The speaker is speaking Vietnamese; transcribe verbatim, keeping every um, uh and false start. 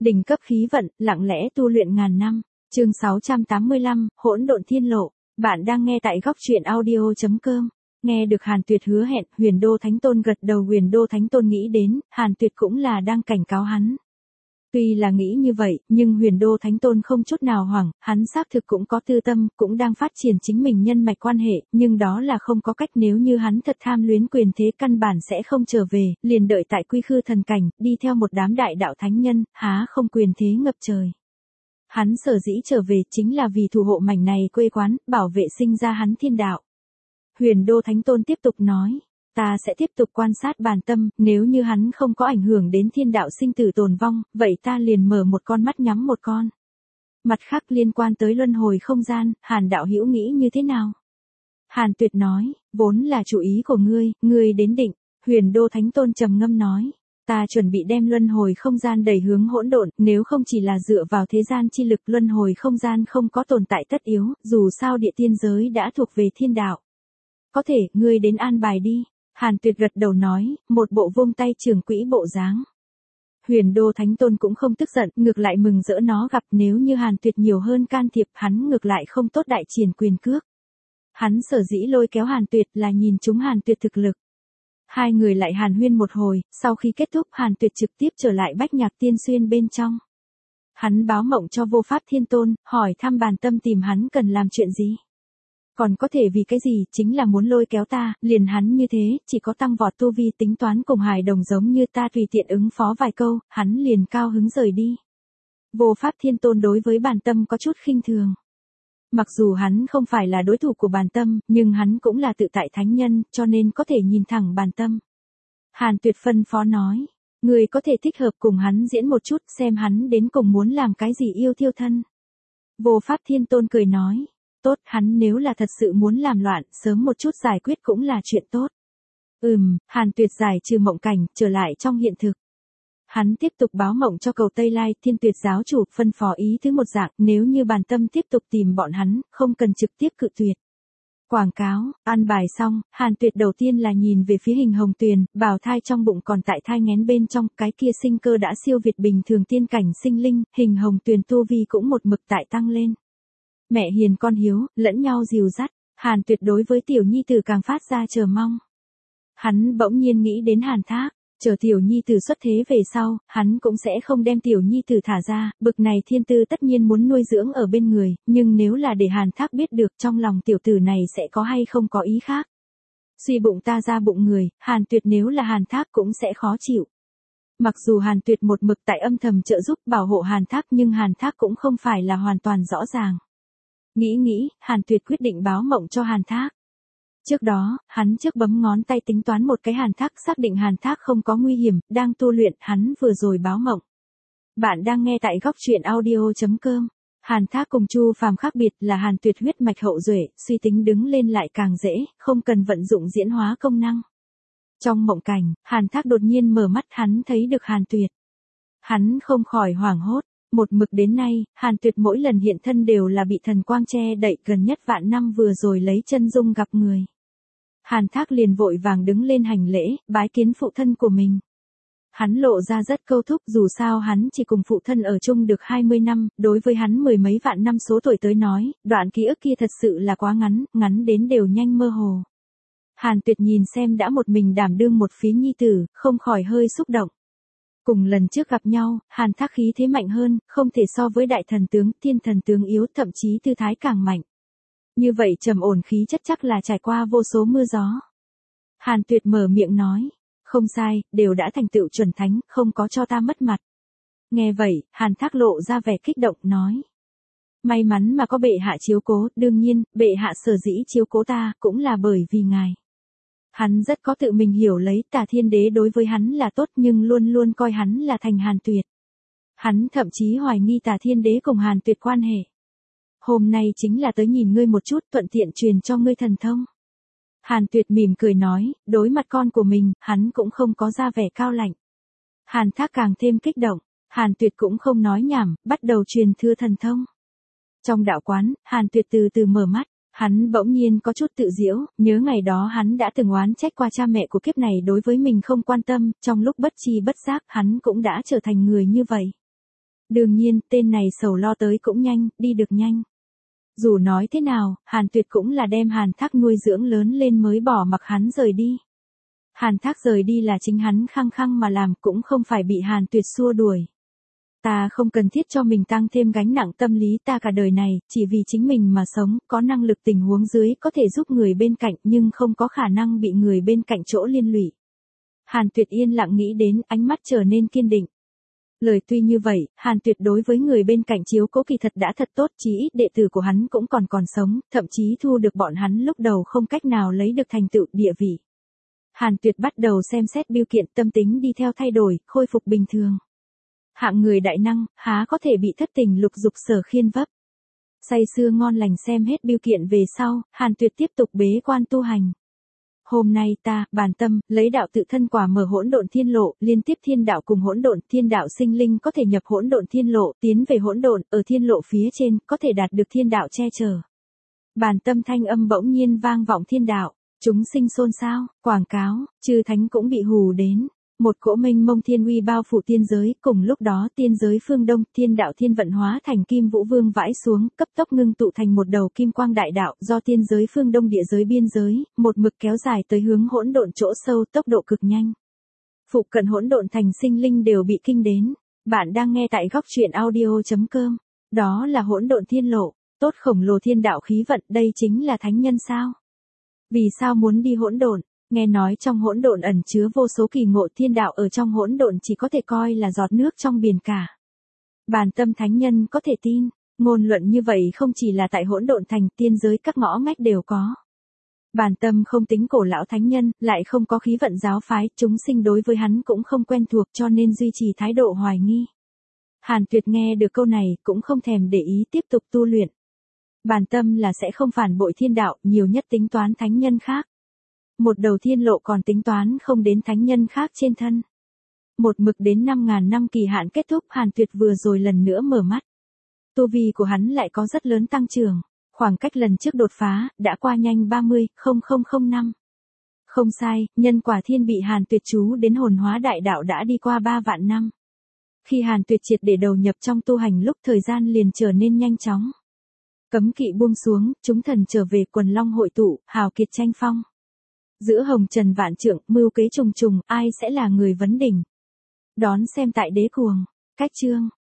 Đỉnh cấp khí vận, lặng lẽ tu luyện ngàn năm. Chương sáu trăm tám mươi lăm, Hỗn độn thiên lộ. Bạn đang nghe tại góc truyện audio chấm com. Nghe được Hàn Tuyệt hứa hẹn, Huyền Đô Thánh Tôn gật đầu. Huyền Đô Thánh Tôn nghĩ đến, Hàn Tuyệt cũng là đang cảnh cáo hắn. Tuy là nghĩ như vậy, nhưng Huyền Đô Thánh Tôn không chút nào hoảng, hắn xác thực cũng có tư tâm, cũng đang phát triển chính mình nhân mạch quan hệ, nhưng đó là không có cách. Nếu như hắn thật tham luyến quyền thế căn bản sẽ không trở về, liền đợi tại quy khư thần cảnh, đi theo một đám đại đạo thánh nhân, há không quyền thế ngập trời. Hắn sở dĩ trở về chính là vì thủ hộ mảnh này quê quán, bảo vệ sinh ra hắn thiên đạo. Huyền Đô Thánh Tôn tiếp tục nói. Ta sẽ tiếp tục quan sát bản tâm, nếu như hắn không có ảnh hưởng đến thiên đạo sinh tử tồn vong, vậy ta liền mở một con mắt nhắm một con. Mặt khác liên quan tới luân hồi không gian, Hàn đạo hữu nghĩ như thế nào? Hàn Tuyệt nói, vốn là chủ ý của ngươi, ngươi đến định. Huyền Đô Thánh Tôn trầm ngâm nói, ta chuẩn bị đem luân hồi không gian đẩy hướng hỗn độn, nếu không chỉ là dựa vào thế gian chi lực, luân hồi không gian không có tồn tại tất yếu, dù sao địa tiên giới đã thuộc về thiên đạo. Có thể, ngươi đến an bài đi. Hàn Tuyệt gật đầu nói, một bộ vung tay trường quỹ bộ dáng. Huyền Đô Thánh Tôn cũng không tức giận, ngược lại mừng rỡ nó gặp. Nếu như Hàn Tuyệt nhiều hơn can thiệp, hắn ngược lại không tốt đại triển quyền cước. Hắn sở dĩ lôi kéo Hàn Tuyệt là nhìn chúng Hàn Tuyệt thực lực. Hai người lại hàn huyên một hồi, sau khi kết thúc Hàn Tuyệt trực tiếp trở lại Bách Nhạc Tiên Xuyên bên trong. Hắn báo mộng cho Vô Pháp Thiên Tôn, hỏi thăm bản tâm tìm hắn cần làm chuyện gì. Còn có thể vì cái gì, chính là muốn lôi kéo ta, liền hắn như thế, chỉ có tăng vọt tu vi tính toán cùng hài đồng giống như ta tùy tiện ứng phó vài câu, hắn liền cao hứng rời đi. Vô Pháp Thiên Tôn đối với bản tâm có chút khinh thường. Mặc dù hắn không phải là đối thủ của bản tâm, nhưng hắn cũng là tự tại thánh nhân, cho nên có thể nhìn thẳng bản tâm. Hàn Tuyệt phân phó nói, người có thể thích hợp cùng hắn diễn một chút xem hắn đến cùng muốn làm cái gì yêu thiêu thân. Vô Pháp Thiên Tôn cười nói. Tốt, hắn nếu là thật sự muốn làm loạn, sớm một chút giải quyết cũng là chuyện tốt. Ừm, Hàn Tuyệt giải trừ mộng cảnh, trở lại trong hiện thực. Hắn tiếp tục báo mộng cho Cầu Tây Lai, Thiên Tuyệt giáo chủ, phân phó ý thứ một dạng, nếu như bản tâm tiếp tục tìm bọn hắn, không cần trực tiếp cự tuyệt. Quảng cáo, an bài xong, Hàn Tuyệt đầu tiên là nhìn về phía Hình Hồng Tuyền, bào thai trong bụng còn tại thai nghén bên trong, cái kia sinh cơ đã siêu việt bình thường tiên cảnh sinh linh, Hình Hồng Tuyền tu vi cũng một mực tại tăng lên. Mẹ hiền con hiếu, lẫn nhau dìu dắt, Hàn Tuyệt đối với tiểu nhi tử càng phát ra chờ mong. Hắn bỗng nhiên nghĩ đến Hàn Thác, chờ tiểu nhi tử xuất thế về sau, hắn cũng sẽ không đem tiểu nhi tử thả ra, bực này thiên tư tất nhiên muốn nuôi dưỡng ở bên người, nhưng nếu là để Hàn Thác biết được trong lòng tiểu tử này sẽ có hay không có ý khác. Suy bụng ta ra bụng người, Hàn Tuyệt nếu là Hàn Thác cũng sẽ khó chịu. Mặc dù Hàn Tuyệt một mực tại âm thầm trợ giúp bảo hộ Hàn Thác nhưng Hàn Thác cũng không phải là hoàn toàn rõ ràng. Nghĩ nghĩ, Hàn Tuyệt quyết định báo mộng cho Hàn Thác. Trước đó, hắn trước bấm ngón tay tính toán một cái Hàn Thác, xác định Hàn Thác không có nguy hiểm, đang tu luyện, hắn vừa rồi báo mộng. Bạn đang nghe tại góc truyện audio chấm com. Hàn Thác cùng Chu Phàm khác biệt là Hàn Tuyệt huyết mạch hậu duệ, suy tính đứng lên lại càng dễ, không cần vận dụng diễn hóa công năng. Trong mộng cảnh, Hàn Thác đột nhiên mở mắt, hắn thấy được Hàn Tuyệt. Hắn không khỏi hoảng hốt. Một mực đến nay, Hàn Tuyệt mỗi lần hiện thân đều là bị thần quang che đậy, gần nhất vạn năm vừa rồi lấy chân dung gặp người. Hàn Thác liền vội vàng đứng lên hành lễ, bái kiến phụ thân của mình. Hắn lộ ra rất câu thúc, dù sao hắn chỉ cùng phụ thân ở chung được hai mươi năm, đối với hắn mười mấy vạn năm số tuổi tới nói, đoạn ký ức kia thật sự là quá ngắn, ngắn đến đều nhanh mơ hồ. Hàn Tuyệt nhìn xem đã một mình đảm đương một phía nhi tử, không khỏi hơi xúc động. Cùng lần trước gặp nhau, Hàn Thác khí thế mạnh hơn, không thể so với đại thần tướng, thiên thần tướng yếu, thậm chí tư thái càng mạnh. Như vậy trầm ổn khí chất chắc là trải qua vô số mưa gió. Hàn Tuyệt mở miệng nói, không sai, đều đã thành tựu chuẩn thánh, không có cho ta mất mặt. Nghe vậy, Hàn Thác lộ ra vẻ kích động, nói. May mắn mà có bệ hạ chiếu cố, đương nhiên, bệ hạ sở dĩ chiếu cố ta, cũng là bởi vì ngài. Hắn rất có tự mình hiểu lấy, Tà Thiên Đế đối với hắn là tốt nhưng luôn luôn coi hắn là thành Hàn Tuyệt. Hắn thậm chí hoài nghi Tà Thiên Đế cùng Hàn Tuyệt quan hệ. Hôm nay chính là tới nhìn ngươi một chút, thuận tiện truyền cho ngươi thần thông. Hàn Tuyệt mỉm cười nói, đối mặt con của mình, hắn cũng không có ra vẻ cao lạnh. Hàn Thác càng thêm kích động, Hàn Tuyệt cũng không nói nhảm, bắt đầu truyền thưa thần thông. Trong đạo quán, Hàn Tuyệt từ từ mở mắt. Hắn bỗng nhiên có chút tự giễu, nhớ ngày đó hắn đã từng oán trách qua cha mẹ của kiếp này đối với mình không quan tâm, trong lúc bất tri bất giác hắn cũng đã trở thành người như vậy. Đương nhiên, tên này sầu lo tới cũng nhanh, đi được nhanh. Dù nói thế nào, Hàn Tuyệt cũng là đem Hàn Thác nuôi dưỡng lớn lên mới bỏ mặc hắn rời đi. Hàn Thác rời đi là chính hắn khăng khăng mà làm, cũng không phải bị Hàn Tuyệt xua đuổi. Ta không cần thiết cho mình tăng thêm gánh nặng tâm lý, ta cả đời này, chỉ vì chính mình mà sống, có năng lực tình huống dưới có thể giúp người bên cạnh nhưng không có khả năng bị người bên cạnh chỗ liên lụy. Hàn Tuyệt yên lặng nghĩ đến, ánh mắt trở nên kiên định. Lời tuy như vậy, Hàn Tuyệt đối với người bên cạnh chiếu cố kỳ thật đã thật tốt, chí ít đệ tử của hắn cũng còn còn sống, thậm chí thu được bọn hắn lúc đầu không cách nào lấy được thành tựu địa vị. Hàn Tuyệt bắt đầu xem xét bưu kiện, tâm tính đi theo thay đổi, khôi phục bình thường. Hạng người đại năng, há có thể bị thất tình lục dục sở khiên vấp. Say sưa ngon lành xem hết bưu kiện về sau, Hàn Tuyệt tiếp tục bế quan tu hành. Hôm nay ta, bàn tâm, lấy đạo tự thân quả mở hỗn độn thiên lộ, liên tiếp thiên đạo cùng hỗn độn, thiên đạo sinh linh có thể nhập hỗn độn thiên lộ, tiến về hỗn độn, ở thiên lộ phía trên, có thể đạt được thiên đạo che chở. Bàn tâm thanh âm bỗng nhiên vang vọng thiên đạo, chúng sinh xôn xao, quảng cáo, chư thánh cũng bị hù đến. Một cỗ mênh mông thiên uy bao phủ tiên giới, cùng lúc đó tiên giới phương đông, thiên đạo thiên vận hóa thành kim vũ vương vãi xuống, cấp tốc ngưng tụ thành một đầu kim quang đại đạo, do tiên giới phương đông địa giới biên giới, một mực kéo dài tới hướng hỗn độn chỗ sâu, tốc độ cực nhanh. Phụ cận hỗn độn thành sinh linh đều bị kinh đến. Bạn đang nghe tại góc truyện audio chấm com. Đó là hỗn độn thiên lộ, tốt khổng lồ thiên đạo khí vận, đây chính là thánh nhân sao? Vì sao muốn đi hỗn độn? Nghe nói trong hỗn độn ẩn chứa vô số kỳ ngộ, thiên đạo ở trong hỗn độn chỉ có thể coi là giọt nước trong biển cả. Bàn tâm thánh nhân có thể tin, ngôn luận như vậy không chỉ là tại hỗn độn thành, tiên giới các ngõ ngách đều có. Bàn tâm không tính cổ lão thánh nhân, lại không có khí vận giáo phái, chúng sinh đối với hắn cũng không quen thuộc cho nên duy trì thái độ hoài nghi. Hàn Tuyệt nghe được câu này cũng không thèm để ý, tiếp tục tu luyện. Bàn tâm là sẽ không phản bội thiên đạo, nhiều nhất tính toán thánh nhân khác. Một đầu thiên lộ còn tính toán không đến thánh nhân khác trên thân. Một mực đến năm ngàn năm kỳ hạn kết thúc, Hàn Tuyệt vừa rồi lần nữa mở mắt. Tu vi của hắn lại có rất lớn tăng trưởng, khoảng cách lần trước đột phá, đã qua nhanh ba mươi nghìn năm. Không sai, nhân quả thiên bị Hàn Tuyệt chú đến hồn hóa đại đạo đã đi qua ba vạn năm. Khi Hàn Tuyệt triệt để đầu nhập trong tu hành lúc thời gian liền trở nên nhanh chóng. Cấm kỵ buông xuống, chúng thần trở về, quần long hội tụ, hào kiệt tranh phong. Giữa hồng trần vạn trượng, mưu kế trùng trùng, ai sẽ là người vấn đỉnh? Đón xem tại Đế Cuồng. Cách chương.